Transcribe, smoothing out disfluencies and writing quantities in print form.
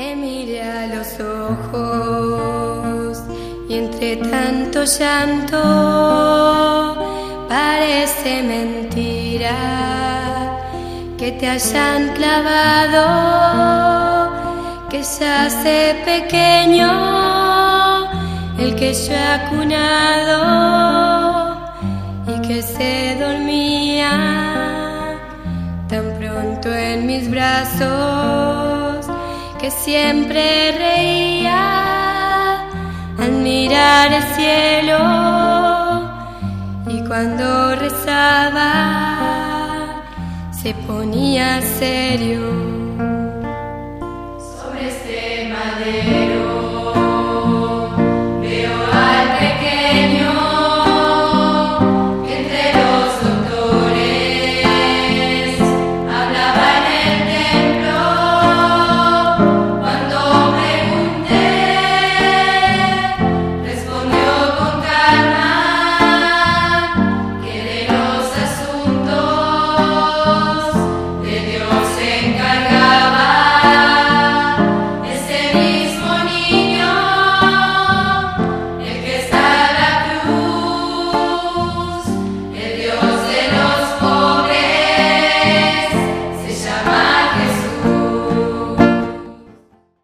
Te miré a los ojos y entre tanto llanto parece mentira que te hayan clavado, que ya hace pequeño el que yo he acunado y que se dormía tan pronto en mis brazos, que siempre reía al mirar el cielo y cuando rezaba se ponía serio.